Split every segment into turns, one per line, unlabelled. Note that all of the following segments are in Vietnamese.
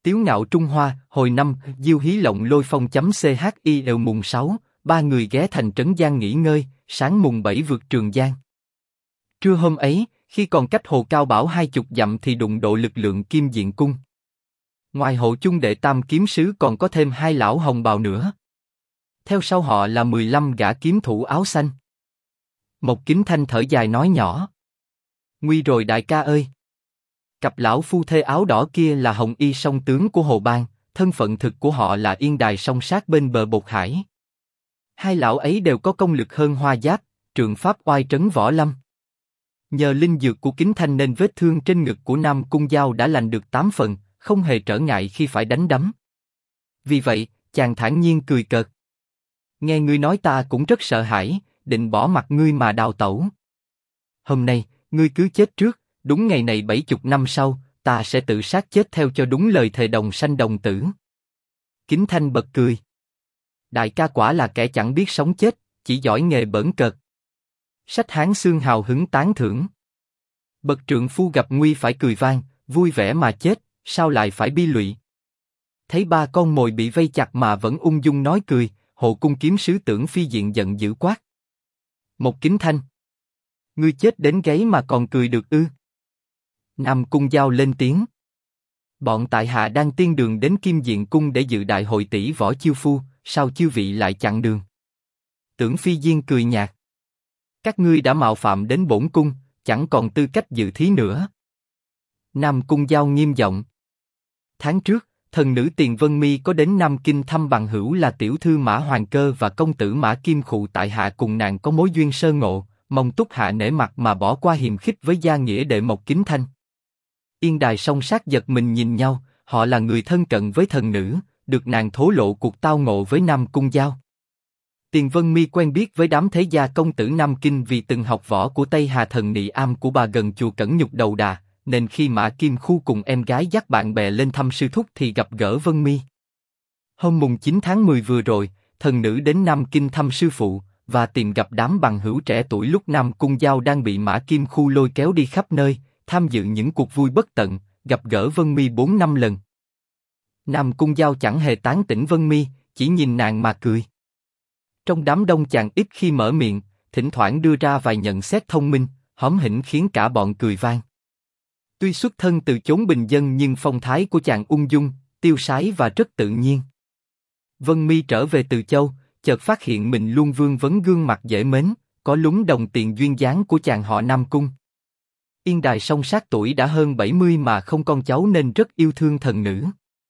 Tiếu ngạo Trung Hoa, hồi năm, diêu hí lộng lôi phong.chi đều mùng 6, ba người ghé thành Trấn Giang nghỉ ngơi, sáng mùng 7 vượt Trường Giang. Trưa hôm ấy, khi còn cách Hồ Cao Bảo 20 dặm thì đụng độ lực lượng Kim Diện Cung. Ngoài hộ chung đệ tam kiếm sứ còn có thêm hai lão hồng bào nữa. Theo sau họ là 15 gã kiếm thủ áo xanh. Một Kính Thanh thở dài nói nhỏ: nguy rồi đại ca ơi. Cặp lão phu thê áo đỏ kia là Hồng Y song tướng của Hồ Bang, thân phận thực của họ là Yên Đài song sát bên bờ Bột Hải. Hai lão ấy đều có công lực hơn Hoa Giáp, trượng pháp oai trấn võ lâm. Nhờ linh dược của Kính Thanh nên vết thương trên ngực của Nam Cung Giao đã lành được 8 phần, không hề trở ngại khi phải đánh đấm. Vì vậy, chàng thản nhiên cười cợt: nghe ngươi nói ta cũng rất sợ hãi, định bỏ mặt ngươi mà đào tẩu. Hôm nay, ngươi cứ chết trước, đúng ngày này 70 năm sau, ta sẽ tự sát chết theo cho đúng lời thề đồng sanh đồng tử. Kính Thanh bật cười: đại ca quả là kẻ chẳng biết sống chết, chỉ giỏi nghề bỡn cợt. Sách Hán xương hào hứng tán thưởng: bậc trượng phu gặp nguy phải cười vang, vui vẻ mà chết, sao lại phải bi lụy. Thấy ba con mồi bị vây chặt mà vẫn ung dung nói cười, hộ cung kiếm sứ Tưởng Phi Diện giận dữ quát: một Kính Thanh, ngươi chết đến gáy mà còn cười được ư? Nam Cung Giao lên tiếng: bọn tại hạ đang tiên đường đến Kim Diện Cung để dự đại hội tỷ võ chiêu phu, sao chư vị lại chặn đường? Tưởng Phi Diên cười nhạt: các ngươi đã mạo phạm đến bổn cung, chẳng còn tư cách dự thí nữa. Nam Cung Giao nghiêm giọng: tháng trước, thần nữ Tiền Vân Mi có đến Nam Kinh thăm bằng hữu là tiểu thư Mã Hoàng Cơ và công tử Mã Kim Khụ, tại hạ cùng nàng có mối duyên sơ ngộ, mong túc hạ nể mặt mà bỏ qua hiềm khích với gia nghĩa đệ Mộc Kính Thanh. Yên Đài song sát giật mình nhìn nhau, họ là người thân cận với thần nữ, được nàng thổ lộ cuộc tao ngộ với Nam Cung Giao. Tiền Vân Mi quen biết với đám thế gia công tử Nam Kinh vì từng học võ của Tây Hà thần nị am của bà gần chùa Cẩn Nhục Đầu Đà, nên khi Mã Kim Khu cùng em gái dắt bạn bè lên thăm sư thúc thì gặp gỡ Vân Mi. Hôm mùng 9 tháng 10 vừa rồi, thần nữ đến Nam Kinh thăm sư phụ và tìm gặp đám bằng hữu trẻ tuổi lúc Nam Cung Giao đang bị Mã Kim Khu lôi kéo đi khắp nơi, tham dự những cuộc vui bất tận, gặp gỡ Vân Mi 4-5 lần. Nam Cung Giao chẳng hề tán tỉnh Vân Mi, chỉ nhìn nàng mà cười. Trong đám đông chàng ít khi mở miệng, thỉnh thoảng đưa ra vài nhận xét thông minh, hóm hỉnh khiến cả bọn cười vang. Tuy xuất thân từ chốn bình dân nhưng phong thái của chàng ung dung, tiêu sái và rất tự nhiên. Vân Mi trở về từ Châu, chợt phát hiện mình luôn vương vấn gương mặt dễ mến, có lúng đồng tiền duyên dáng của chàng họ Nam Cung. Yên Đài song sát tuổi đã hơn 70 mà không con cháu nên rất yêu thương thần nữ.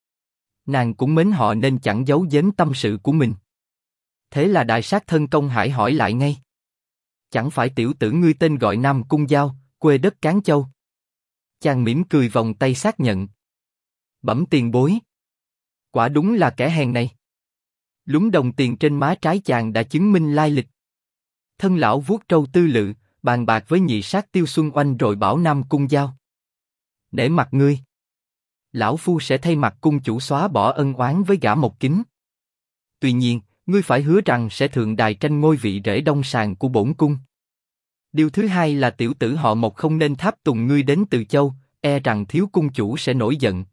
Nàng cũng mến họ nên chẳng giấu giếm tâm sự của mình. Thế là đại sát thân Công Hải hỏi lại ngay: chẳng phải tiểu tử ngươi tên gọi Nam Cung Giao, quê đất Cán Châu? Chàng mỉm cười vòng tay xác nhận: bẩm tiền bối, quả đúng là kẻ hèn này. Lúng đồng tiền trên má trái chàng đã chứng minh lai lịch. Thân lão vuốt trâu tư lự, bàn bạc với nhị sát Tiêu Xuân Oanh rồi bảo Nam Cung Giao: để mặt ngươi, lão phu sẽ thay mặt cung chủ xóa bỏ ân oán với gã Mộc Kính. Tuy nhiên, ngươi phải hứa rằng sẽ thượng đài tranh ngôi vị rễ đông sàng của bổn cung. Điều thứ hai là tiểu tử họ Mộc không nên tháp tùng ngươi đến Từ Châu, e rằng thiếu cung chủ sẽ nổi giận.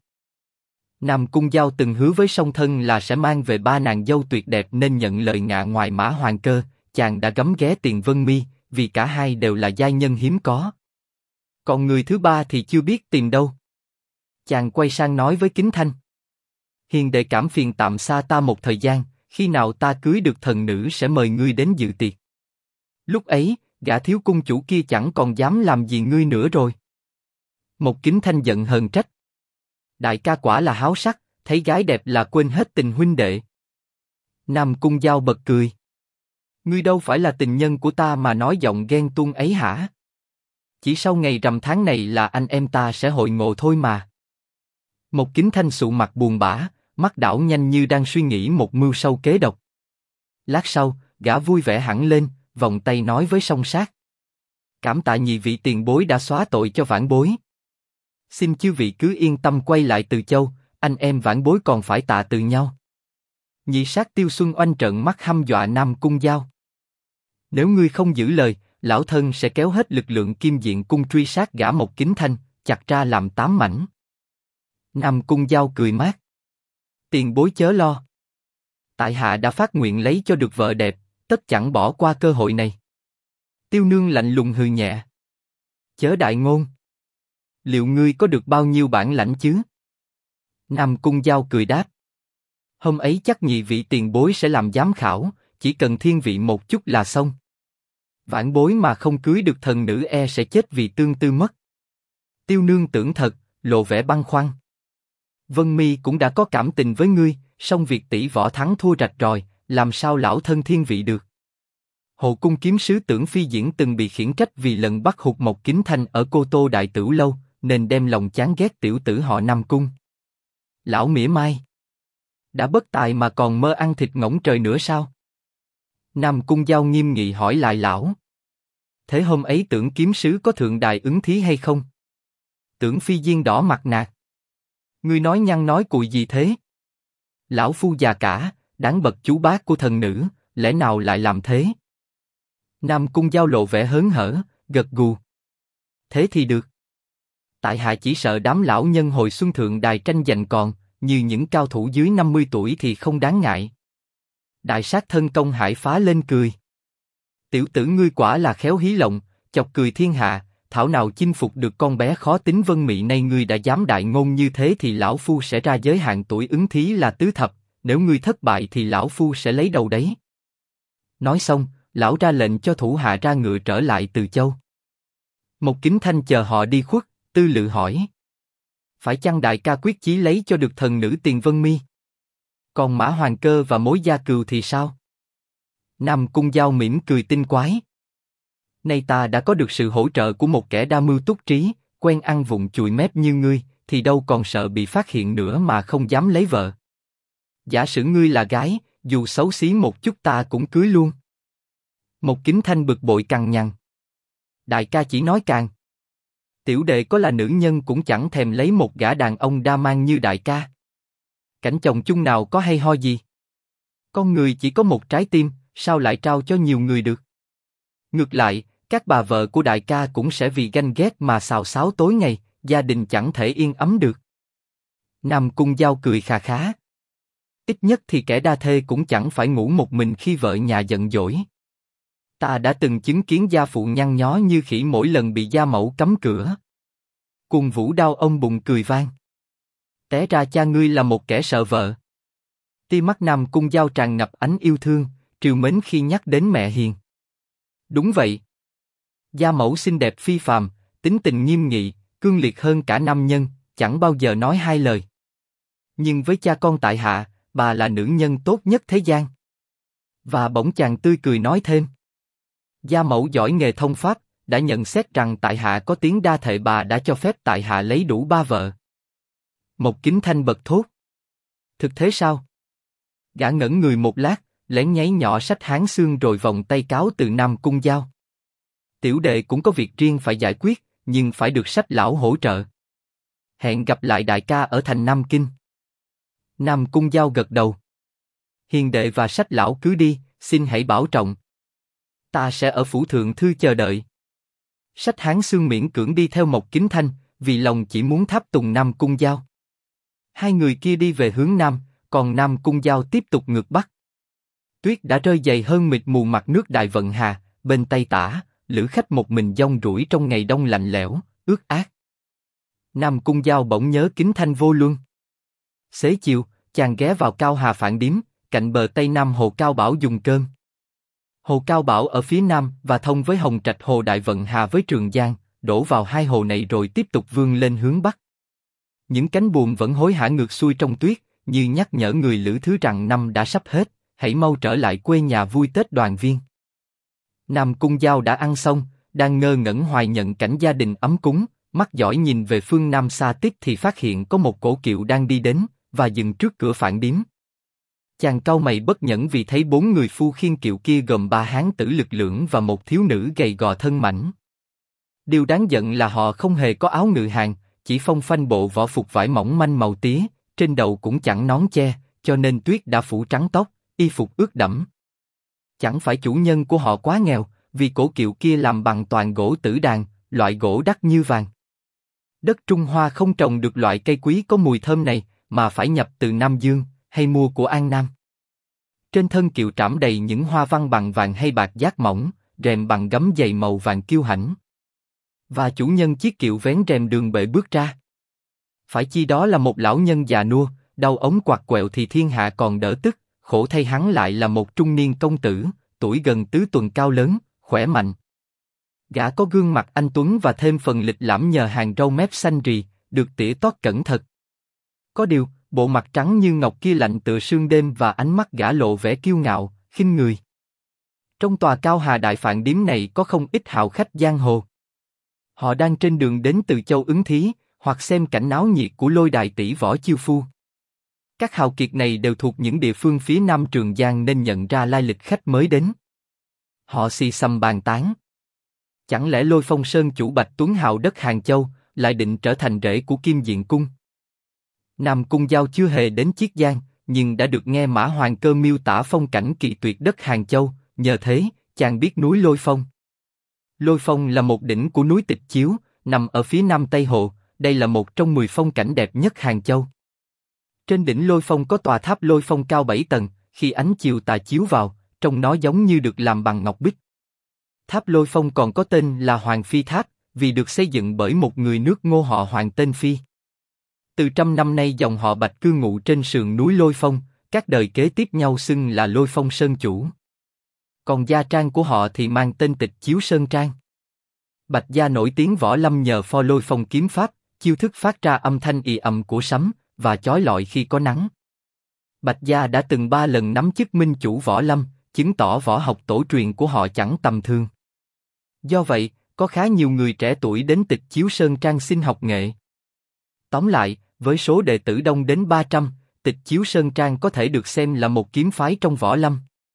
Nam Cung Giao từng hứa với song thân là sẽ mang về 3 nàng dâu tuyệt đẹp nên nhận lời ngạ ngoài Mã Hoàng Cơ, chàng đã gấm ghé Tiền Vân Mi, vì cả hai đều là giai nhân hiếm có. Còn người thứ ba thì chưa biết tìm đâu. Chàng quay sang nói với Kính Thanh: hiền đệ cảm phiền tạm xa ta một thời gian, khi nào ta cưới được thần nữ sẽ mời ngươi đến dự tiệc. Lúc ấy, gã thiếu cung chủ kia chẳng còn dám làm gì ngươi nữa rồi. Một Kính Thanh giận hờn trách: đại ca quả là háo sắc, thấy gái đẹp là quên hết tình huynh đệ. Nam Cung Giao bật cười: ngươi đâu phải là tình nhân của ta mà nói giọng ghen tuông ấy hả? Chỉ sau ngày rằm tháng này là anh em ta sẽ hội ngộ thôi mà. Một Kính Thanh sụ mặt buồn bã, mắt đảo nhanh như đang suy nghĩ một mưu sâu kế độc. Lát sau, gã vui vẻ hẳn lên, vòng tay nói với song sát: cảm tạ nhị vị tiền bối đã xóa tội cho vãn bối. Xin chư vị cứ yên tâm quay lại Từ Châu, anh em vãn bối còn phải tạ từ nhau. Nhị sát Tiêu Xuân Oanh trợn mắt hăm dọa Nam Cung Giao: nếu ngươi không giữ lời, lão thân sẽ kéo hết lực lượng Kim Diện Cung truy sát gã Mộc Kính Thanh, chặt ra làm 8 mảnh. Nam Cung Giao cười mát. Tiền bối chớ lo. Tại hạ đã phát nguyện lấy cho được vợ đẹp, tất chẳng bỏ qua cơ hội này. Tiêu Nương lạnh lùng hừ nhẹ. Chớ đại ngôn. Liệu ngươi có được bao nhiêu bản lãnh chứ? Nam Cung Giao cười đáp. Hôm ấy chắc nhị vị tiền bối sẽ làm giám khảo, chỉ cần thiên vị một chút là xong. Vãn bối mà không cưới được thần nữ e sẽ chết vì tương tư mất. Tiêu Nương tưởng thật, lộ vẻ băn khoăn. Vân Mi cũng đã có cảm tình với ngươi, song việc tỷ võ thắng thua rạch ròi, làm sao lão thân thiên vị được? Hộ cung kiếm sứ Tưởng Phi Diễn từng bị khiển trách vì lần bắt hụt Mộc Kính Thanh ở Cô Tô Đại Tửu lâu, nên đem lòng chán ghét tiểu tử họ Nam Cung. Lão mỉa mai. Đã bất tài mà còn mơ ăn thịt ngỗng trời nữa sao? Nam Cung Giao nghiêm nghị hỏi lại lão. Thế hôm ấy Tưởng kiếm sứ có thượng đài ứng thí hay không? Tưởng Phi Diên đỏ mặt nạt. Ngươi nói nhăng nói cùi gì thế? Lão phu già cả, đáng bậc chú bác của thần nữ, lẽ nào lại làm thế? Nam Cung Giao lộ vẻ hớn hở, gật gù. Thế thì được. Tại hạ chỉ sợ đám lão nhân hồi xuân thượng đài tranh giành còn, như những cao thủ dưới 50 tuổi thì không đáng ngại. Đại sát thân Công Hải phá lên cười. Tiểu tử ngươi quả là khéo hí lộng, chọc cười thiên hạ, thảo nào chinh phục được con bé khó tính Vân Mị này. Ngươi đã dám đại ngôn như thế thì lão phu sẽ ra giới hạn tuổi ứng thí là tứ thập, nếu ngươi thất bại thì lão phu sẽ lấy đầu đấy. Nói xong, lão ra lệnh cho thủ hạ ra ngựa trở lại Từ Châu. Mộc Kính Thanh chờ họ đi khuất, tư lự hỏi. Phải chăng đại ca quyết chí lấy cho được thần nữ Tiền Vân Mi? Còn Mã Hoàng Cơ và Mối Gia Cừu thì sao? Nam Cung Giao mỉm cười tinh quái. Nay ta đã có được sự hỗ trợ của một kẻ đa mưu túc trí, quen ăn vụng chùi mép như ngươi, thì đâu còn sợ bị phát hiện nữa mà không dám lấy vợ. Giả sử ngươi là gái, dù xấu xí một chút ta cũng cưới luôn. Mộc Kính Thanh bực bội cằn nhằn. Đại ca chỉ nói càng. Tiểu đệ có là nữ nhân cũng chẳng thèm lấy một gã đàn ông đa mang như đại ca. Cảnh chồng chung nào có hay ho gì? Con người chỉ có một trái tim, sao lại trao cho nhiều người được? Ngược lại, các bà vợ của đại ca cũng sẽ vì ganh ghét mà xào xáo tối ngày, gia đình chẳng thể yên ấm được. Nam Cung Giao cười khà khá. Ít nhất thì kẻ đa thê cũng chẳng phải ngủ một mình khi vợ nhà giận dỗi. Ta đã từng chứng kiến gia phụ nhăn nhó như khỉ mỗi lần bị gia mẫu cấm cửa. Cùng Vũ Đao ông bùng cười vang. Té ra cha ngươi là một kẻ sợ vợ. Tia mắt Nam Cung Giao tràn ngập ánh yêu thương, trìu mến khi nhắc đến mẹ hiền. Đúng vậy. Gia mẫu xinh đẹp phi phàm, tính tình nghiêm nghị, cương liệt hơn cả nam nhân, chẳng bao giờ nói hai lời. Nhưng với cha con tại hạ, bà là nữ nhân tốt nhất thế gian. Và bỗng chàng tươi cười nói thêm. Gia mẫu giỏi nghề thông pháp, đã nhận xét rằng tại hạ có tiếng đa thệ, bà đã cho phép tại hạ lấy đủ 3 vợ. Mộc Kính Thanh bật thốt. Thực thế sao? Gã ngẩn người một lát, lén nháy nhỏ sách Hán Xương rồi vòng tay cáo từ Nam Cung Giao. Tiểu đệ cũng có việc riêng phải giải quyết, nhưng phải được sách lão hỗ trợ. Hẹn gặp lại đại ca ở thành Nam Kinh. Nam Cung Giao gật đầu. Hiền đệ và sách lão cứ đi, xin hãy bảo trọng. Ta sẽ ở phủ thượng thư chờ đợi. Sách Hán Xương miễn cưỡng đi theo Mộc Kính Thanh, vì lòng chỉ muốn tháp tùng Nam Cung Giao. Hai người kia đi về hướng Nam, còn Nam Cung Giao tiếp tục ngược Bắc. Tuyết đã rơi dày hơn mịt mù mặt nước Đại Vận Hà, bên Tây Tả, lữ khách một mình dong ruổi trong ngày đông lạnh lẽo, ướt át. Nam Cung Giao bỗng nhớ Kính Thanh vô luân. Xế chiều, chàng ghé vào Cao Hà Phạn Điếm, cạnh bờ Tây Nam Hồ Cao Bảo dùng cơm. Hồ Cao Bảo ở phía nam và thông với Hồng Trạch Hồ Đại Vận Hà với Trường Giang, đổ vào hai hồ này rồi tiếp tục vươn lên hướng bắc. Những cánh buồm vẫn hối hả ngược xuôi trong tuyết, như nhắc nhở người lữ thứ rằng năm đã sắp hết, hãy mau trở lại quê nhà vui Tết đoàn viên. Nam Cung Giao đã ăn xong, đang ngơ ngẩn hoài nhận cảnh gia đình ấm cúng, mắt dõi nhìn về phương Nam xa tít thì phát hiện có một cỗ kiệu đang đi đến và dừng trước cửa Phạn Điếm. Chàng cau mày bất nhẫn vì thấy 4 người phu khiêng kiệu kia gồm 3 hán tử lực lưỡng và một thiếu nữ gầy gò thân mảnh. Điều đáng giận là họ không hề có áo ngự hàng, chỉ phong phanh bộ võ phục vải mỏng manh màu tía, trên đầu cũng chẳng nón che, cho nên tuyết đã phủ trắng tóc, y phục ướt đẫm. Chẳng phải chủ nhân của họ quá nghèo, vì cổ kiệu kia làm bằng toàn gỗ tử đàn, loại gỗ đắt như vàng. Đất Trung Hoa không trồng được loại cây quý có mùi thơm này, mà phải nhập từ Nam Dương, hay mua của An Nam. Trên thân kiệu trảm đầy những hoa văn bằng vàng hay bạc giác mỏng, rèm bằng gấm dày màu vàng kiêu hãnh. Và chủ nhân chiếc kiệu vén rèm đường bệ bước ra. Phải chi đó là một lão nhân già nua, đầu ống quạt quẹo thì thiên hạ còn đỡ tức, khổ thay hắn lại là một trung niên công tử, tuổi gần tứ tuần cao lớn, khỏe mạnh. Gã có gương mặt anh tuấn và thêm phần lịch lãm nhờ hàng râu mép xanh rì, được tỉa tót cẩn thận. Có điều, bộ mặt trắng như ngọc kia lạnh tựa sương đêm và ánh mắt gã lộ vẻ kiêu ngạo, khinh người. Trong tòa Cao Hà Đại Phạn Điếm này có không ít hào khách giang hồ. Họ đang trên đường đến từ châu Ứng Thí, hoặc xem cảnh náo nhiệt của Lôi Đài tỷ võ chiêu phu. Các hào kiệt này đều thuộc những địa phương phía Nam Trường Giang nên nhận ra lai lịch khách mới đến. Họ xì xầm bàn tán. Chẳng lẽ Lôi Phong Sơn chủ Bạch Tuấn Hào đất Hàng Châu lại định trở thành rể của Kim Diện Cung? Nam Cung Giao chưa hề đến Chiết Giang, nhưng đã được nghe Mã Hoàng Cơ miêu tả phong cảnh kỳ tuyệt đất Hàng Châu, nhờ thế, chàng biết núi Lôi Phong. Lôi Phong là một đỉnh của núi Tịch Chiếu, nằm ở phía Nam Tây Hồ, đây là một trong 10 phong cảnh đẹp nhất Hàng Châu. Trên đỉnh Lôi Phong có tòa tháp Lôi Phong cao 7 tầng, khi ánh chiều tà chiếu vào, trông nó giống như được làm bằng ngọc bích. Tháp Lôi Phong còn có tên là Hoàng Phi Tháp, vì được xây dựng bởi một người nước Ngô họ Hoàng tên Phi. Từ trăm năm nay dòng họ Bạch cư ngụ trên sườn núi Lôi Phong, các đời kế tiếp nhau xưng là Lôi Phong Sơn chủ. Còn gia trang của họ thì mang tên Tịch Chiếu Sơn Trang. Bạch gia nổi tiếng võ lâm nhờ pho Lôi Phong kiếm pháp, chiêu thức phát ra âm thanh ì ầm của sấm và chói lọi khi có nắng. Bạch gia đã từng 3 lần nắm chức minh chủ võ lâm, chứng tỏ võ học tổ truyền của họ chẳng tầm thường. Do vậy, có khá nhiều người trẻ tuổi đến Tịch Chiếu Sơn Trang xin học nghệ. Tóm lại, với số đệ tử đông đến 300, Tịch Chiếu Sơn Trang có thể được xem là một kiếm phái trong võ lâm.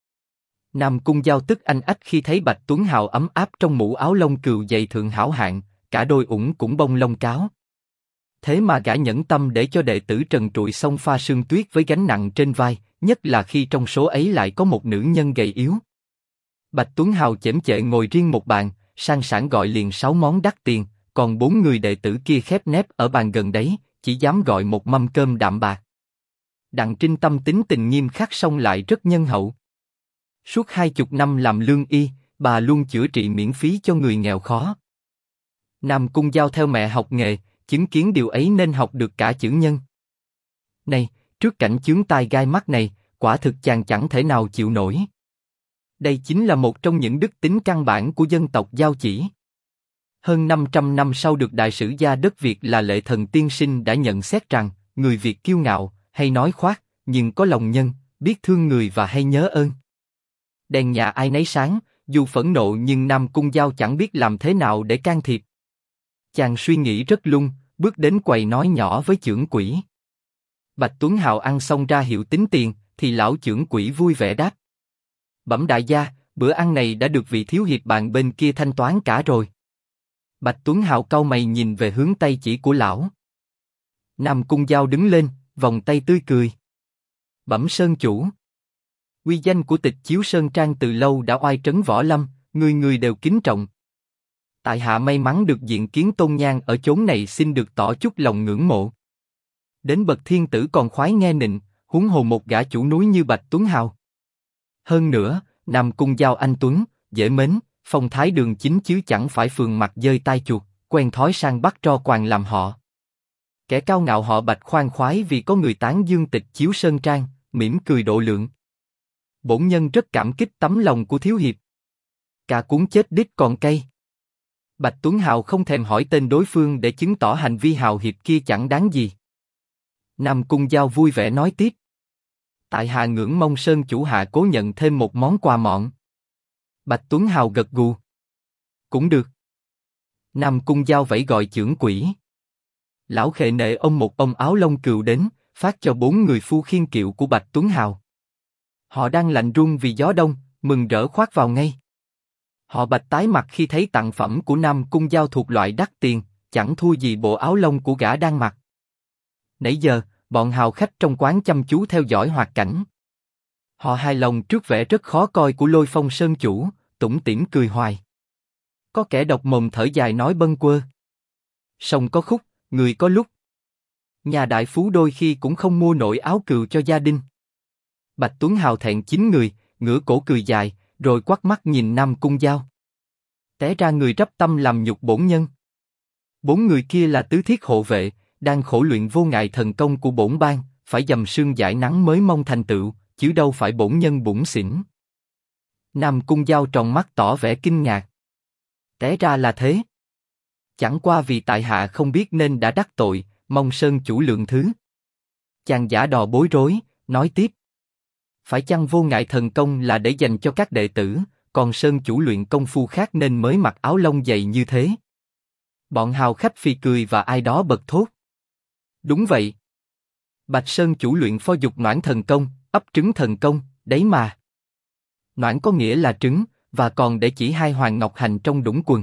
Nam Cung Giao tức anh ách khi thấy Bạch Tuấn Hào ấm áp trong mũ áo lông cừu dày thượng hảo hạng, cả đôi ủng cũng bông lông cáo. Thế mà gã nhẫn tâm để cho đệ tử trần trụi xông pha sương tuyết với gánh nặng trên vai, nhất là khi trong số ấy lại có một nữ nhân gầy yếu. Bạch Tuấn Hào chễm chệ ngồi riêng một bàn, sang sảng gọi liền 6 món đắt tiền, còn 4 người đệ tử kia khép nép ở bàn gần đấy, chỉ dám gọi một mâm cơm đạm bạc. Đặng Trinh Tâm tính tình nghiêm khắc song lại rất nhân hậu. Suốt 20 năm làm lương y, bà luôn chữa trị miễn phí cho người nghèo khó. Nam Cung Giao theo mẹ học nghề, chứng kiến điều ấy nên học được cả chữ nhân. Này, trước cảnh chướng tai gai mắt này, quả thực chàng chẳng thể nào chịu nổi. Đây chính là một trong những đức tính căn bản của dân tộc Giao chỉ. Hơn 500 năm sau được đại sử gia đất Việt là Lệ Thần Tiên Sinh đã nhận xét rằng, người Việt kiêu ngạo, hay nói khoác, nhưng có lòng nhân, biết thương người và hay nhớ ơn. Đèn nhà ai nấy sáng, dù phẫn nộ nhưng Nam Cung Giao chẳng biết làm thế nào để can thiệp. Chàng suy nghĩ rất lung, bước đến quầy nói nhỏ với chưởng quỹ. Bạch Tuấn Hào ăn xong ra hiệu tính tiền, thì lão chưởng quỹ vui vẻ đáp. Bẩm đại gia, bữa ăn này đã được vị thiếu hiệp bàn bên kia thanh toán cả rồi. Bạch Tuấn Hào cau mày nhìn về hướng tay chỉ của lão. Nam Cung Giao đứng lên, vòng tay tươi cười. Bẩm sơn chủ. Uy danh của Tịch Chiếu Sơn Trang từ lâu đã oai trấn võ lâm, người người đều kính trọng. Tại hạ may mắn được diện kiến tôn nhang ở chốn này, xin được tỏ chút lòng ngưỡng mộ. Đến bậc thiên tử còn khoái nghe nịnh, huống hồ một gã chủ núi như Bạch Tuấn Hào. Hơn nữa, Nam Cung Giao anh tuấn, dễ mến, phong thái đường chính chứ chẳng phải phường mặt dơi tai chuột, quen thói sang bắt tro quàng làm họ. Kẻ cao ngạo họ Bạch khoan khoái vì có người tán dương Tịch Chiếu Sơn Trang, mỉm cười độ lượng. Bổn nhân rất cảm kích tấm lòng của thiếu hiệp. Cả cuốn chết đít còn cay. Bạch Tuấn Hào không thèm hỏi tên đối phương để chứng tỏ hành vi hào hiệp kia chẳng đáng gì. Nam Cung Giao vui vẻ nói tiếp. Tại hạ ngưỡng mong sơn chủ hạ cố nhận thêm một món quà mọn. Bạch Tuấn Hào gật gù. Cũng được. Nam Cung Giao vẫy gọi chưởng quỹ. Lão khệ nệ ông một ông áo lông cừu đến, phát cho 4 người phu khiên kiệu của Bạch Tuấn Hào. Họ đang lạnh run vì gió đông, mừng rỡ khoác vào ngay. Họ Bạch tái mặt khi thấy tặng phẩm của Nam Cung Giao thuộc loại đắt tiền, chẳng thua gì bộ áo lông của gã đang mặc. Nãy giờ, bọn hào khách trong quán chăm chú theo dõi hoạt cảnh. Họ hài lòng trước vẻ rất khó coi của Lôi Phong Sơn chủ, tủm tỉm cười hoài. Có kẻ độc mồm thở dài nói bâng quơ. Song có khúc, người có lúc. Nhà đại phú đôi khi cũng không mua nổi áo cừu cho gia đình. Bạch Tuấn Hào thẹn chín người, ngửa cổ cười dài, rồi quắt mắt nhìn Nam Cung Giao. Té ra người rắp tâm làm nhục bổn nhân. 4 người kia là tứ thiết hộ vệ, đang khổ luyện vô ngại thần công của bổn bang, phải dầm sương dãi nắng mới mong thành tựu, chứ đâu phải bổn nhân bủn xỉn. Nam Cung Giao tròn mắt tỏ vẻ kinh ngạc. Té ra là thế. Chẳng qua vì tại hạ không biết nên đã đắc tội, mong Sơn chủ lượng thứ. Chàng giả đò bối rối, nói tiếp. Phải chăng vô ngại thần công là để dành cho các đệ tử, còn Sơn chủ luyện công phu khác nên mới mặc áo lông dày như thế? Bọn hào khách phì cười và ai đó bật thốt. Đúng vậy. Bạch Sơn chủ luyện phó dục noãn thần công, ấp trứng thần công, đấy mà. Noãn có nghĩa là trứng, và còn để chỉ hai hoàng ngọc hành trong đũng quần.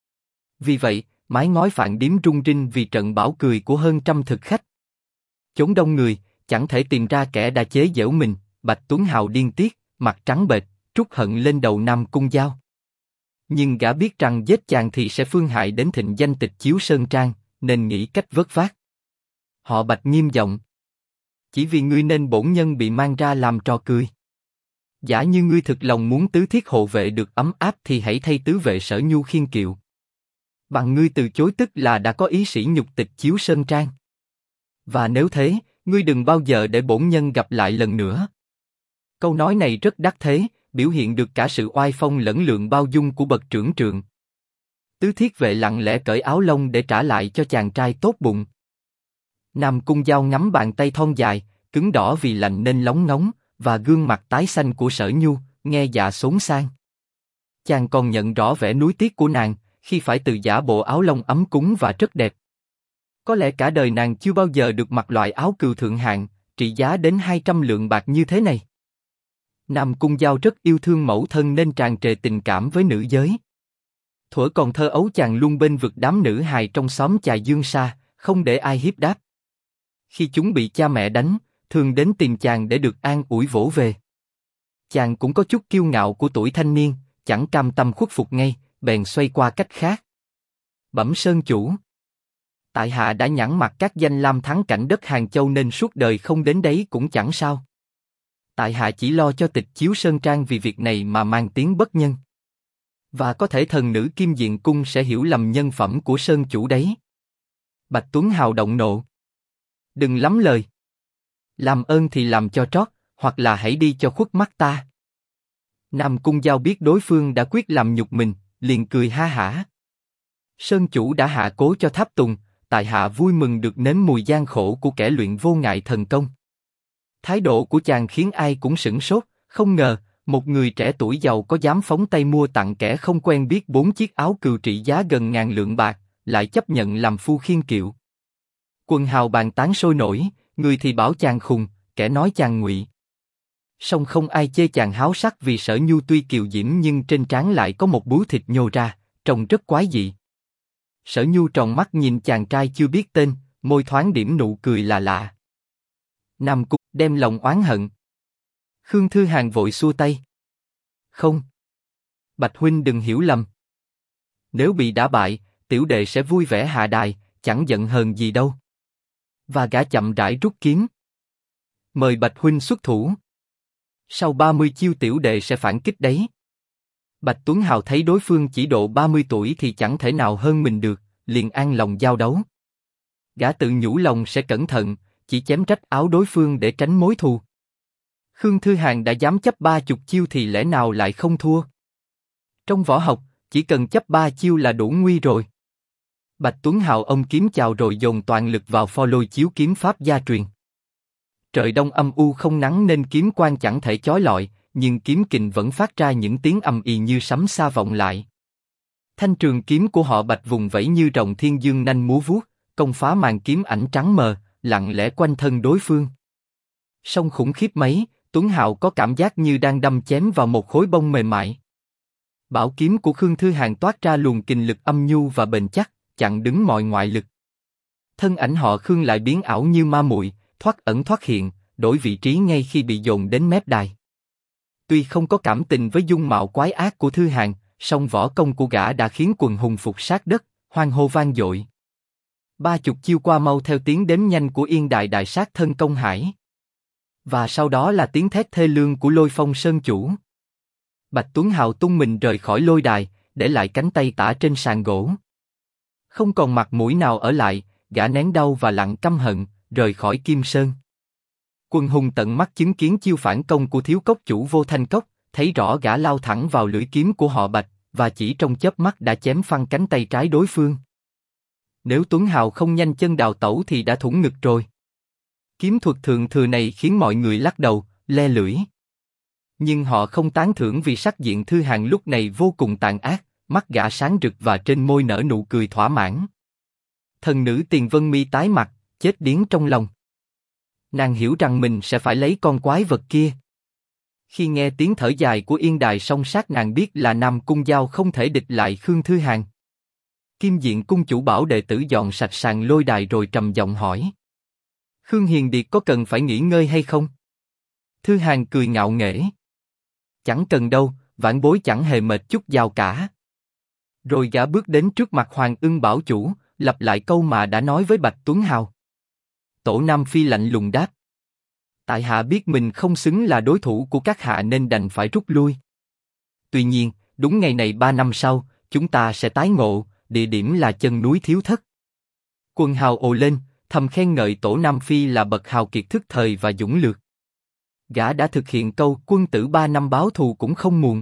Vì vậy, mái ngói Phạn Điếm rung rinh vì trận bão cười của hơn trăm thực khách. Chốn đông người, chẳng thể tìm ra kẻ đã chế giễu mình. Bạch Tuấn Hào điên tiết, mặt trắng bệch, trút hận lên đầu Nam Cung Giao. Nhưng gã biết rằng giết chàng thì sẽ phương hại đến thịnh danh Tịch Chiếu Sơn Trang, nên nghĩ cách vớt vát. Họ Bạch nghiêm giọng. Chỉ vì ngươi nên bổn nhân bị mang ra làm trò cười. Giả như ngươi thực lòng muốn tứ thiết hộ vệ được ấm áp thì hãy thay tứ vệ Sở Nhu khiêng kiệu. Bằng ngươi từ chối tức là đã có ý sỉ nhục Tịch Chiếu Sơn Trang. Và nếu thế, ngươi đừng bao giờ để bổn nhân gặp lại lần nữa. Câu nói này rất đắc thế, biểu hiện được cả sự oai phong lẫn lượng bao dung của bậc trưởng trượng. Tứ thiết vệ lặng lẽ cởi áo lông để trả lại cho chàng trai tốt bụng. Nam Cung Giao ngắm bàn tay thon dài, cứng đỏ vì lạnh nên lóng ngóng, và gương mặt tái xanh của Sở Nhu, nghe dạ xốn sang. Chàng còn nhận rõ vẻ nuối tiếc của nàng, khi phải từ giả bộ áo lông ấm cúng và rất đẹp. Có lẽ cả đời nàng chưa bao giờ được mặc loại áo cừu thượng hạng, trị giá đến 200 lượng bạc như thế này. Nam Cung Giao rất yêu thương mẫu thân nên tràn trề tình cảm với nữ giới. Thuở còn thơ ấu chàng luôn bênh vực đám nữ hài trong xóm chài Dương Sa, không để ai hiếp đáp. Khi chúng bị cha mẹ đánh, thường đến tìm chàng để được an ủi vỗ về. Chàng cũng có chút kiêu ngạo của tuổi thanh niên, chẳng cam tâm khuất phục ngay, bèn xoay qua cách khác. Bẩm Sơn chủ. Tại hạ đã nhẵn mặt các danh lam thắng cảnh đất Hàng Châu nên suốt đời không đến đấy cũng chẳng sao. Tại hạ chỉ lo cho Tịch Chiếu Sơn Trang vì việc này mà mang tiếng bất nhân. Và có thể thần nữ Kim Diện Cung sẽ hiểu lầm nhân phẩm của Sơn chủ đấy. Bạch Tuấn Hào động nộ. Đừng lắm lời. Làm ơn thì làm cho trót, hoặc là hãy đi cho khuất mắt ta. Nam Cung Giao biết đối phương đã quyết làm nhục mình, liền cười ha hả. Sơn chủ đã hạ cố cho Tháp Tùng, tại hạ vui mừng được nếm mùi gian khổ của kẻ luyện vô ngại thần công. Thái độ của chàng khiến ai cũng sửng sốt, không ngờ, một người trẻ tuổi giàu có dám phóng tay mua tặng kẻ không quen biết 4 chiếc áo cừu trị giá gần ngàn lượng bạc, lại chấp nhận làm phu khiên kiệu. Quần hào bàn tán sôi nổi, người thì bảo chàng khùng, kẻ nói chàng ngụy. Song không ai chê chàng háo sắc vì Sở Nhu tuy kiều diễm nhưng trên trán lại có một bướu thịt nhô ra, trông rất quái dị. Sở Nhu tròn mắt nhìn chàng trai chưa biết tên, môi thoáng điểm nụ cười là lạ. Nam Cung đem lòng oán hận. Khương Thư Hàn vội xua tay. Không. Bạch huynh đừng hiểu lầm. Nếu bị đả bại, tiểu đệ sẽ vui vẻ hạ đài, chẳng giận hờn gì đâu. Và gã chậm rãi rút kiếm. Mời Bạch huynh xuất thủ. Sau 30 chiêu tiểu đệ sẽ phản kích đấy. Bạch Tuấn Hào thấy đối phương chỉ độ 30 tuổi thì chẳng thể nào hơn mình được, liền an lòng giao đấu. Gã tự nhủ lòng sẽ cẩn thận, chỉ chém rách áo đối phương để tránh mối thù. Khương Thư Hàn đã dám chấp 30 chiêu thì lẽ nào lại không thua? Trong võ học, chỉ cần chấp 3 chiêu là đủ nguy rồi. Bạch Tuấn Hào ông kiếm chào rồi dồn toàn lực vào pho lôi chiếu kiếm pháp gia truyền. Trời đông âm u không nắng nên kiếm quang chẳng thể chói lọi, nhưng kiếm kình vẫn phát ra những tiếng ầm ĩ như sấm xa vọng lại. Thanh trường kiếm của họ Bạch vùng vẫy như rồng thiên dương nanh múa vuốt, công phá màn kiếm ảnh trắng mờ, lặng lẽ quanh thân đối phương. Song khủng khiếp mấy, Tuấn Hào có cảm giác như đang đâm chém vào một khối bông mềm mại. Bảo kiếm của Khương Thư Hàn toát ra luồng kình lực âm nhu và bền chắc, chặn đứng mọi ngoại lực. Thân ảnh họ Khương lại biến ảo như ma muội, thoát ẩn thoát hiện, đổi vị trí ngay khi bị dồn đến mép đài. Tuy không có cảm tình với dung mạo quái ác của Thư Hàn, song võ công của gã đã khiến quần hùng phục sát đất, hoan hô vang dội. 30 chiêu qua mau theo tiếng đếm nhanh của Yên Đại đại sát thân công hải. Và sau đó là tiếng thét thê lương của Lôi Phong Sơn chủ. Bạch Tuấn Hào tung mình rời khỏi lôi đài, để lại cánh tay tả trên sàn gỗ. Không còn mặt mũi nào ở lại, gã nén đau và lặng căm hận, rời khỏi Kim Sơn. Quân hùng tận mắt chứng kiến chiêu phản công của thiếu cốc chủ Vô Thanh Cốc, thấy rõ gã lao thẳng vào lưỡi kiếm của họ Bạch, và chỉ trong chớp mắt đã chém phăng cánh tay trái đối phương. Nếu Tuấn Hào không nhanh chân đào tẩu thì đã thủng ngực rồi. Kiếm thuật thượng thừa này khiến mọi người lắc đầu, le lưỡi. Nhưng họ không tán thưởng vì sắc diện Thư Hàn lúc này vô cùng tàn ác, mắt gã sáng rực và trên môi nở nụ cười thỏa mãn. Thần nữ Tiền Vân Mi tái mặt, chết điếng trong lòng. Nàng hiểu rằng mình sẽ phải lấy con quái vật kia. Khi nghe tiếng thở dài của Yên Đài song sát, nàng biết là Nam Cung Giao không thể địch lại Khương Thư Hàn. Kim Diện cung chủ bảo đệ tử dọn sạch sàn lôi đài rồi trầm giọng hỏi: Khương Hiền Điệt có cần phải nghỉ ngơi hay không? Thư Hàn cười ngạo nghễ: Chẳng cần đâu, vãn bối chẳng hề mệt chút nào cả. Rồi gã bước đến trước mặt Hoàng Ưng bảo chủ, lặp lại câu mà đã nói với Bạch Tuấn Hào. Tổ Nam Phi lạnh lùng đáp: Tại hạ biết mình không xứng là đối thủ của các hạ nên đành phải rút lui. Tuy nhiên, đúng ngày này 3 năm sau, chúng ta sẽ tái ngộ, địa điểm là chân núi Thiếu Thất. Quân hào ồ lên, thầm khen ngợi Tổ Nam Phi là bậc hào kiệt thức thời và dũng lược. Gã đã thực hiện câu quân tử 3 năm báo thù cũng không muộn.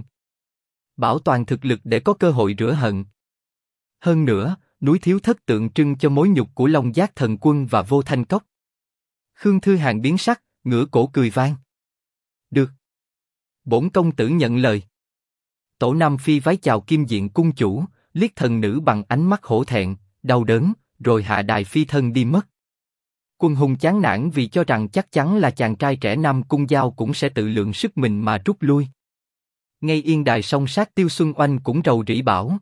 Bảo toàn thực lực để có cơ hội rửa hận. Hơn nữa, núi Thiếu Thất tượng trưng cho mối nhục của Long Giác Thần Quân và Vô Thanh Cốc. Khương Thư Hàn biến sắc, ngửa cổ cười vang. Được. Bổn công tử nhận lời. Tổ Nam Phi vái chào Kim Diện cung chủ, liếc thần nữ bằng ánh mắt hổ thẹn, đau đớn, rồi hạ đài phi thân đi mất. Quân hùng chán nản vì cho rằng chắc chắn là chàng trai trẻ Nam Cung Giao cũng sẽ tự lượng sức mình mà rút lui. Ngay Yên Đài song sát Tiêu Xuân Oanh cũng rầu rĩ bảo: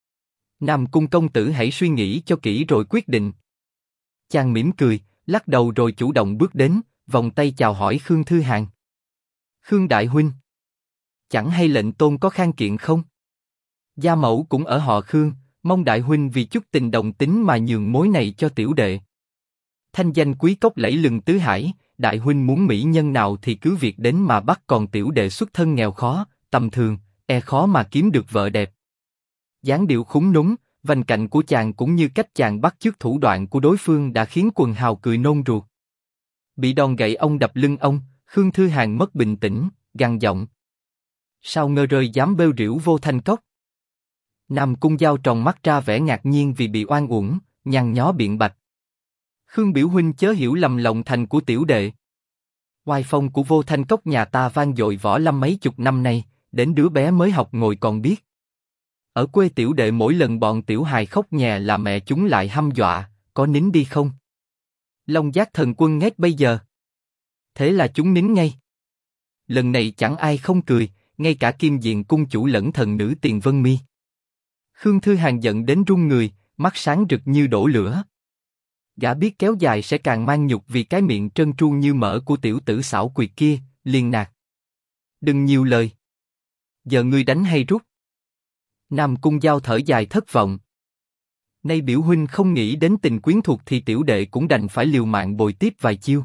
Nam Cung công tử hãy suy nghĩ cho kỹ rồi quyết định. Chàng mỉm cười, lắc đầu rồi chủ động bước đến, vòng tay chào hỏi Khương Thư Hàn. Khương đại huynh, chẳng hay lệnh tôn có khang kiện không? Gia mẫu cũng ở họ Khương, mong đại huynh vì chút tình đồng tính mà nhường mối này cho tiểu đệ. Thanh danh quý cốc lẫy lừng tứ hải, đại huynh muốn mỹ nhân nào thì cứ việc đến mà bắt, còn tiểu đệ xuất thân nghèo khó, tầm thường, khó mà kiếm được vợ đẹp. Dáng điệu khúng núm, vành cạnh của chàng cũng như cách chàng bắt chước thủ đoạn của đối phương đã khiến quần hào cười nôn ruột. Bị đòn gậy ông đập lưng ông, Khương Thư Hàn mất bình tĩnh, gằn giọng: Sao ngơ rơi dám bêu rỉu Vô Thanh Cốc? Nam Cung Giao tròn mắt ra vẻ ngạc nhiên vì bị oan uổng, nhăn nhó biện bạch: Khương biểu huynh chớ hiểu lầm lòng thành của tiểu đệ. Oai phong của Vô Thanh Cốc nhà ta vang dội võ lâm mấy chục năm nay, đến đứa bé mới học ngồi còn biết. Ở quê tiểu đệ mỗi lần bọn tiểu hài khóc nhè là mẹ chúng lại hăm dọa, có nín đi không? Long Giác Thần Quân ngét bây giờ. Thế là chúng nín ngay. Lần này chẳng ai không cười, ngay cả Kim Diện cung chủ lẫn thần nữ Tiền Vân Mi. Khương Thư Hàn giận đến run người, mắt sáng rực như đổ lửa. Gã biết kéo dài sẽ càng mang nhục vì cái miệng trơn tru như mỡ của tiểu tử xảo quyệt kia, liền nạt: Đừng nhiều lời. Giờ ngươi đánh hay rút? Nam Cung Giao thở dài thất vọng. Nay biểu huynh không nghĩ đến tình quyến thuộc thì tiểu đệ cũng đành phải liều mạng bồi tiếp vài chiêu.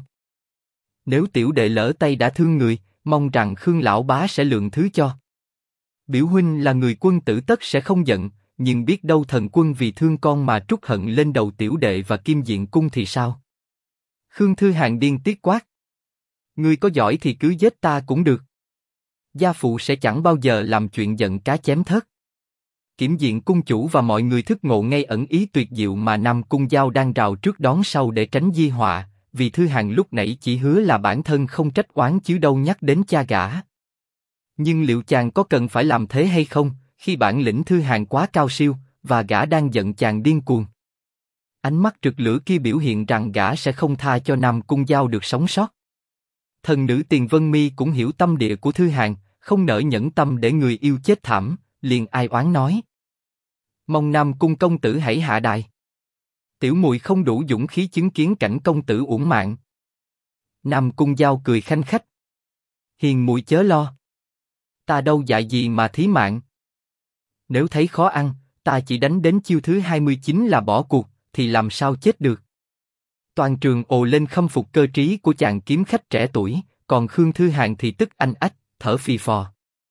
Nếu tiểu đệ lỡ tay đã thương người, mong rằng Khương lão bá sẽ lượng thứ cho. Biểu huynh là người quân tử tất sẽ không giận, nhưng biết đâu thần quân vì thương con mà trút hận lên đầu tiểu đệ và Kim Diện cung thì sao? Khương Thư Hàn điên tiết quát: Ngươi có giỏi thì cứ giết ta cũng được. Gia phụ sẽ chẳng bao giờ làm chuyện giận cá chém thớt. Kiểm Diện cung chủ và mọi người thức ngộ ngay ẩn ý tuyệt diệu mà Nam Cung Giao đang rào trước đón sau để tránh di họa, vì Thư Hàn lúc nãy chỉ hứa là bản thân không trách oán chứ đâu nhắc đến cha gã. Nhưng liệu chàng có cần phải làm thế hay không, khi bản lĩnh Thư Hàn quá cao siêu, và gã đang giận chàng điên cuồng? Ánh mắt rực lửa kia biểu hiện rằng gã sẽ không tha cho Nam Cung Giao được sống sót. Thần nữ Tiền Vân Mi cũng hiểu tâm địa của Thư Hàn, không nỡ nhẫn tâm để người yêu chết thảm, liền ai oán nói: Mong Nam Cung công tử hãy hạ đài. Tiểu muội không đủ dũng khí chứng kiến cảnh công tử uổng mạng. Nam Cung Giao cười khanh khách: Hiền muội chớ lo. Ta đâu dại gì mà thí mạng. Nếu thấy khó ăn, ta chỉ đánh đến chiêu thứ 29 là bỏ cuộc, thì làm sao chết được. Toàn trường ồ lên khâm phục cơ trí của chàng kiếm khách trẻ tuổi, còn Khương Thư Hàn thì tức anh ách, thở phì phò.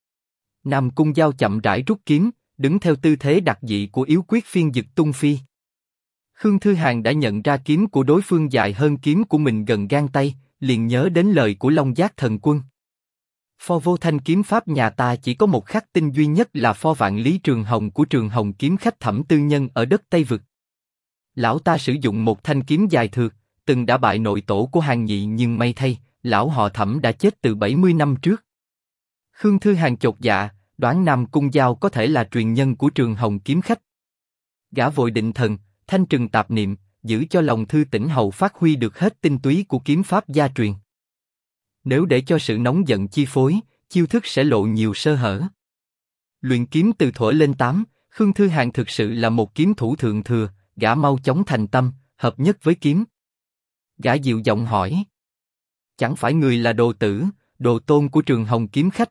Nam Cung Giao chậm rãi rút kiếm, đứng theo tư thế đặc dị của yếu quyết phiên dực tung phi. Khương Thư Hàn đã nhận ra kiếm của đối phương dài hơn kiếm của mình gần gang tay, liền nhớ đến lời của Long Giác Thần Quân. Pho vô thanh kiếm pháp nhà ta chỉ có một khắc tinh duy nhất là pho vạn lý trường hồng của trường hồng kiếm khách Thẩm Tư Nhân ở đất Tây Vực. Lão ta sử dụng một thanh kiếm dài thượt, từng đã bại nội tổ của Hàn Nhị nhưng may thay, lão họ Thẩm đã chết từ 70 năm trước. Khương Thư Hàn chột dạ, đoán Nam Cung Giao có thể là truyền nhân của trường hồng kiếm khách. Gã vội định thần, thanh trừng tạp niệm, giữ cho lòng Thư Tĩnh Hầu phát huy được hết tinh túy của kiếm pháp gia truyền. Nếu để cho sự nóng giận chi phối, chiêu thức sẽ lộ nhiều sơ hở. Luyện kiếm từ thuở lên 8, Khương Thư Hàn thực sự là một kiếm thủ thượng thừa, gã mau chóng thành tâm, hợp nhất với kiếm. Gã dịu giọng hỏi: chẳng phải người là đồ tử, đồ tôn của trường hồng kiếm khách?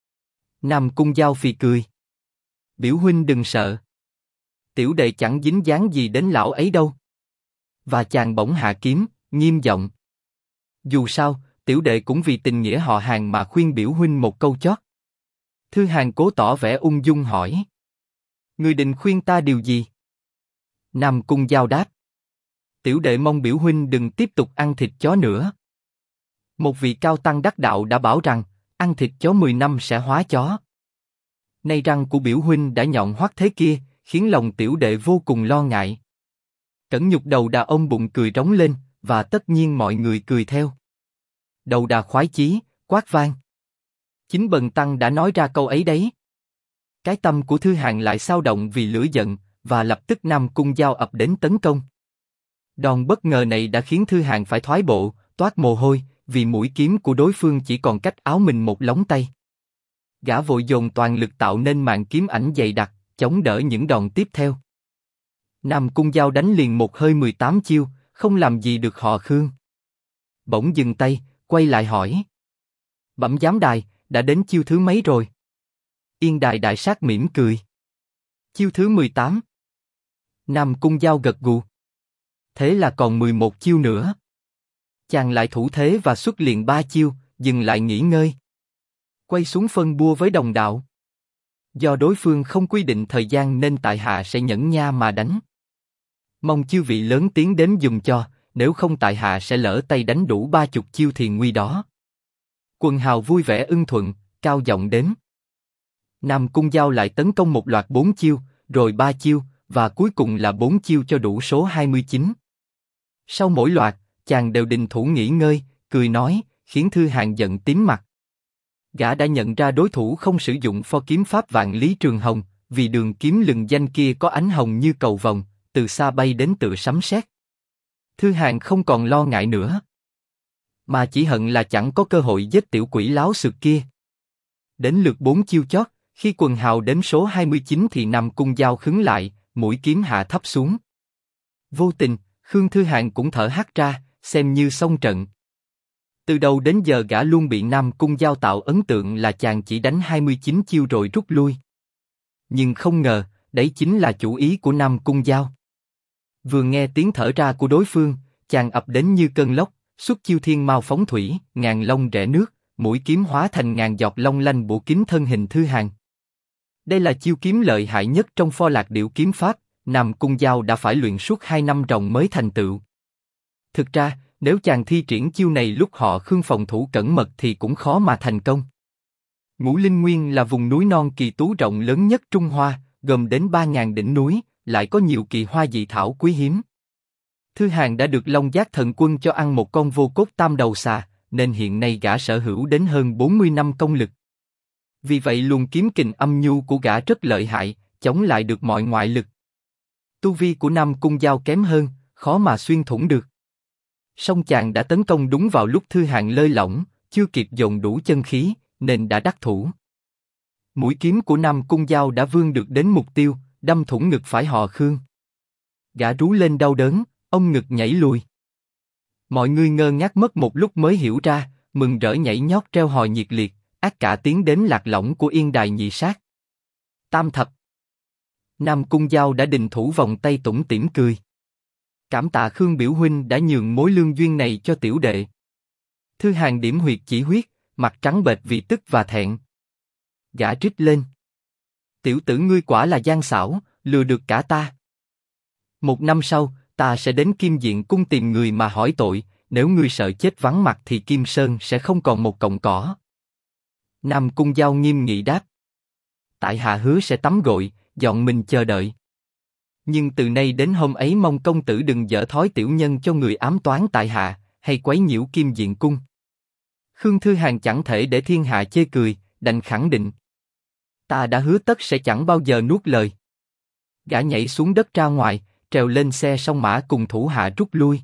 Nam Cung Giao phì cười: biểu huynh đừng sợ. Tiểu đệ chẳng dính dáng gì đến lão ấy đâu. Và chàng bỗng hạ kiếm, nghiêm giọng: dù sao, tiểu đệ cũng vì tình nghĩa họ Hàn mà khuyên biểu huynh một câu chót. Thư Hàn cố tỏ vẻ ung dung hỏi: người định khuyên ta điều gì? Nam Cung Giao đáp: tiểu đệ mong biểu huynh đừng tiếp tục ăn thịt chó nữa. Một vị cao tăng đắc đạo đã bảo rằng, ăn thịt chó 10 năm sẽ hóa chó. Nay răng của biểu huynh đã nhọn hoắt thế kia, khiến lòng tiểu đệ vô cùng lo ngại. Cẩn Nhục Đầu Đà ôm bụng cười rống lên, và tất nhiên mọi người cười theo. Đầu Đà khoái chí, quát vang: chính Bần Tăng đã nói ra câu ấy đấy. Cái tâm của Thư Hàn lại xao động vì lửa giận, và lập tức Nam Cung Giao ập đến tấn công. Đòn bất ngờ này đã khiến Thư Hàn phải thoái bộ, toát mồ hôi, vì mũi kiếm của đối phương chỉ còn cách áo mình một lóng tay. Gã vội dồn toàn lực tạo nên màn kiếm ảnh dày đặc, chống đỡ những đòn tiếp theo. Nam Cung Giao đánh liền một hơi 18 chiêu, không làm gì được họ Khương. Bỗng dừng tay, quay lại hỏi: bẩm giám đài, đã đến chiêu thứ mấy rồi? Yên Đài đại sát mỉm cười: chiêu thứ 18. Nam Cung Giao gật gù: thế là còn 11 chiêu nữa. Chàng lại thủ thế và xuất liền 3 chiêu, dừng lại nghỉ ngơi. Quay xuống phân bua với đồng đạo: do đối phương không quy định thời gian nên tại hạ sẽ nhẫn nha mà đánh. Mong chư vị lớn tiếng đếm dùm cho, nếu không tại hạ sẽ lỡ tay đánh đủ 30 chiêu thì nguy đó. Quần hào vui vẻ ưng thuận, cao giọng đếm. Nam Cung Giao lại tấn công một loạt 4 chiêu, rồi 3 chiêu, và cuối cùng là 4 chiêu cho đủ số 29. Sau mỗi loạt, chàng đều định thủ nghỉ ngơi, cười nói, khiến Thư Hàn giận tím mặt. Gã đã nhận ra đối thủ không sử dụng pho kiếm pháp vạn lý trường hồng, vì đường kiếm lừng danh kia có ánh hồng như cầu vồng, từ xa bay đến tựa sấm sét. Thư Hàn không còn lo ngại nữa, mà chỉ hận là chẳng có cơ hội giết tiểu quỷ láo xược kia. Đến lượt 4 chiêu chót, khi quần hào đếm số 29 thì Nam Cung Giao khứng lại, mũi kiếm hạ thấp xuống. Vô tình, Khương Thư Hàn cũng thở hắt ra, xem như xong trận. Từ đầu đến giờ gã luôn bị Nam Cung Giao tạo ấn tượng là chàng chỉ đánh 29 chiêu rồi rút lui. Nhưng không ngờ, đấy chính là chủ ý của Nam Cung Giao. Vừa nghe tiếng thở ra của đối phương, chàng ập đến như cơn lốc, xuất chiêu thiên mao phóng thủy, ngàn long rẽ nước, mũi kiếm hóa thành ngàn giọt long lanh bổ kín thân hình Thư Hàn. Đây là chiêu kiếm lợi hại nhất trong pho lạc điệu kiếm pháp, Nam Cung Giao đã phải luyện suốt 2 năm ròng mới thành tựu. Thực ra, nếu chàng thi triển chiêu này lúc họ Khương phòng thủ cẩn mật thì cũng khó mà thành công. Ngũ Linh Nguyên là vùng núi non kỳ tú rộng lớn nhất Trung Hoa, gồm đến 3.000 đỉnh núi, lại có nhiều kỳ hoa dị thảo quý hiếm. Thư Hàn đã được Long Giác Thần Quân cho ăn một con vô cốt tam đầu xà, nên hiện nay gã sở hữu đến hơn 40 năm công lực. Vì vậy luồng kiếm kình âm nhu của gã rất lợi hại, chống lại được mọi ngoại lực. Tu vi của Nam Cung Giao kém hơn, khó mà xuyên thủng được. Song chàng đã tấn công đúng vào lúc Thư Hàn lơi lỏng, chưa kịp dồn đủ chân khí, nên đã đắc thủ. Mũi kiếm của Nam Cung Giao đã vươn được đến mục tiêu, đâm thủng ngực phải họ Khương. Gã rú lên đau đớn, ông ngực nhảy lùi. Mọi người ngơ ngác mất một lúc mới hiểu ra, mừng rỡ nhảy nhót treo hò nhiệt liệt, ác cả tiến đến lạc lõng của Yên Đài nhị sát. Tam thập. Nam Cung Giao đã đình thủ vòng tay tủm tỉm cười. Cảm tạ Khương biểu huynh đã nhường mối lương duyên này cho tiểu đệ. Thư Hàn điểm huyệt chỉ huyết, mặt trắng bệch vì tức và thẹn. Gã rít lên. Tiểu tử ngươi quả là gian xảo, lừa được cả ta. 1 năm sau, ta sẽ đến Kim Diện cung tìm người mà hỏi tội, nếu ngươi sợ chết vắng mặt thì Kim Sơn sẽ không còn một cọng cỏ. Nam Cung Giao nghiêm nghị đáp. Tại hạ hứa sẽ tắm gội, dọn mình chờ đợi. Nhưng từ nay đến hôm ấy mong công tử đừng dở thói tiểu nhân cho người ám toán tại hạ, hay quấy nhiễu Kim Diện cung. Khương Thư Hàn chẳng thể để thiên hạ chê cười, đành khẳng định. Ta đã hứa tất sẽ chẳng bao giờ nuốt lời. Gã nhảy xuống đất ra ngoài, trèo lên xe song mã cùng thủ hạ rút lui.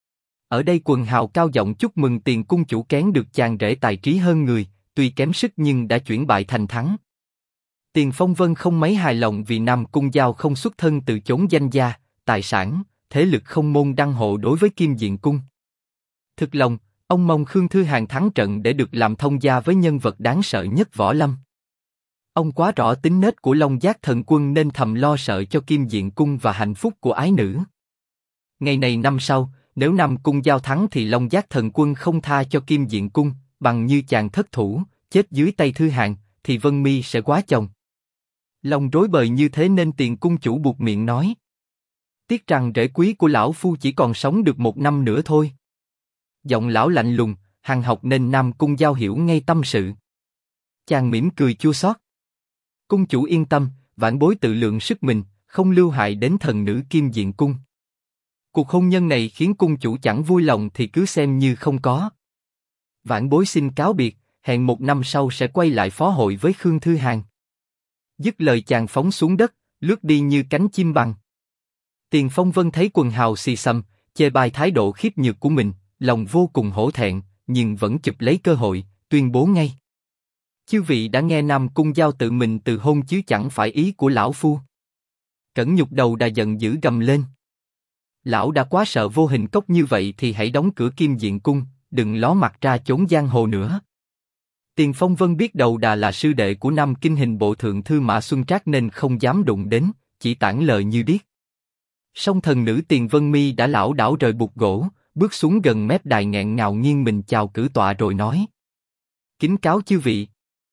Ở đây quần hào cao giọng chúc mừng Tiền cung chủ kén được chàng rể tài trí hơn người, tuy kém sức nhưng đã chuyển bại thành thắng. Tiền Phong Vân không mấy hài lòng vì Nam Cung Giao không xuất thân từ chốn danh gia, tài sản, thế lực không môn đăng hộ đối với Kim Diện cung. Thực lòng, ông mong Khương Thư Hàn thắng trận để được làm thông gia với nhân vật đáng sợ nhất võ lâm. Ông quá rõ tính nết của Long Giác Thần Quân nên thầm lo sợ cho Kim Diện cung và hạnh phúc của ái nữ. Ngày này năm sau, nếu Nam Cung Giao thắng thì Long Giác Thần Quân không tha cho Kim Diện cung, bằng như chàng thất thủ, chết dưới tay Thư Hàn, thì Vân Mi sẽ quá chồng. Lòng rối bời như thế nên Tiền cung chủ buộc miệng nói. Tiếc rằng rể quý của lão phu chỉ còn sống được 1 năm nữa thôi. Giọng lão lạnh lùng, hằn học nên Nam Cung Giao hiểu ngay tâm sự. Chàng mỉm cười chua xót. Cung chủ yên tâm, vãn bối tự lượng sức mình, không lưu hại đến thần nữ Kim Diện cung. Cuộc hôn nhân này khiến cung chủ chẳng vui lòng thì cứ xem như không có. Vãn bối xin cáo biệt, hẹn 1 năm sau sẽ quay lại phó hội với Khương Thư Hàn. Dứt lời chàng phóng xuống đất, lướt đi như cánh chim bằng. Tiền Phong Vân thấy quần hào xì xầm, chê bai thái độ khiếp nhược của mình, lòng vô cùng hổ thẹn, nhưng vẫn chụp lấy cơ hội, tuyên bố ngay. Chư vị đã nghe Nam Cung Giao tự mình từ hôn chứ chẳng phải ý của lão phu. Cẩn Nhục Đầu Đà giận dữ gầm lên. Lão đã quá sợ Vô Hình Cốc như vậy thì hãy đóng cửa Kim Diện cung, đừng ló mặt ra chốn giang hồ nữa. Tiền Phong Vân biết Đầu Đà là sư đệ của Nam Kinh Hình bộ thượng thư Mã Xuân Trác nên không dám đụng đến, chỉ tản lời như điếc. Song thần nữ Tiền Vân Mi đã lảo đảo rời bục gỗ, bước xuống gần mép đài nghẹn ngào nghiêng mình chào cử tọa rồi nói. Kính cáo chư vị.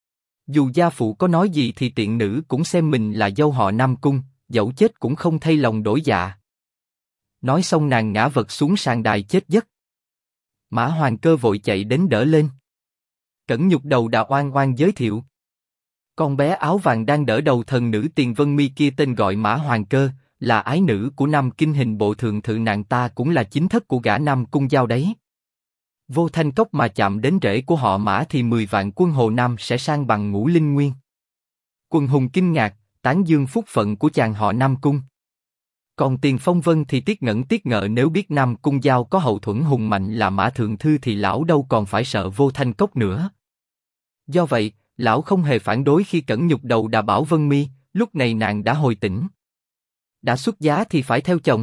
Dù gia phụ có nói gì thì tiện nữ cũng xem mình là dâu họ Nam Cung, dẫu chết cũng không thay lòng đổi dạ. Nói xong nàng ngã vật xuống sàn đài chết giấc. Mã Hoàng Cơ vội chạy đến đỡ lên. Cẩn Nhục Đầu Đà oan oan giới thiệu. Con bé áo vàng đang đỡ đầu thần nữ Tiền Vân Mi kia tên gọi Mã Hoàng Cơ, là ái nữ của Nam Kinh Hình bộ thượng thư, nàng ta cũng là chính thất của gã Nam Cung Giao đấy. Vô Thanh Cốc mà chạm đến rễ của họ Mã thì 10 vạn quân Hồ Nam sẽ sang bằng ngũ linh nguyên. Quần hùng kinh ngạc, tán dương phúc phận của chàng họ Nam Cung. Còn Tiền Phong Vân thì tiếc ngẩn tiếc ngợ, nếu biết Nam Cung Giao có hậu thuẫn hùng mạnh là Mã thượng thư thì lão đâu còn phải sợ Vô Thanh Cốc nữa. Do vậy, lão không hề phản đối khi Cẩn Nhục Đầu Đà bảo Vân Mi, lúc này nàng đã hồi tỉnh. Đã xuất giá thì phải theo chồng.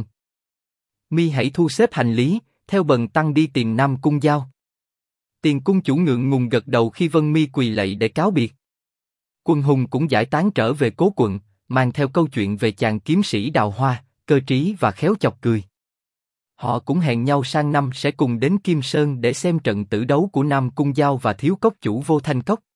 Mi hãy thu xếp hành lý, theo bần tăng đi tìm Nam Cung Giao. Tiền cung chủ ngượng ngùng gật đầu khi Vân Mi quỳ lạy để cáo biệt. Quân hùng cũng giải tán trở về cố quận, mang theo câu chuyện về chàng kiếm sĩ đào hoa, cơ trí và khéo chọc cười. Họ cũng hẹn nhau sang năm sẽ cùng đến Kim Sơn để xem trận tử đấu của Nam Cung Giao và thiếu cốc chủ Vô Thanh Cốc.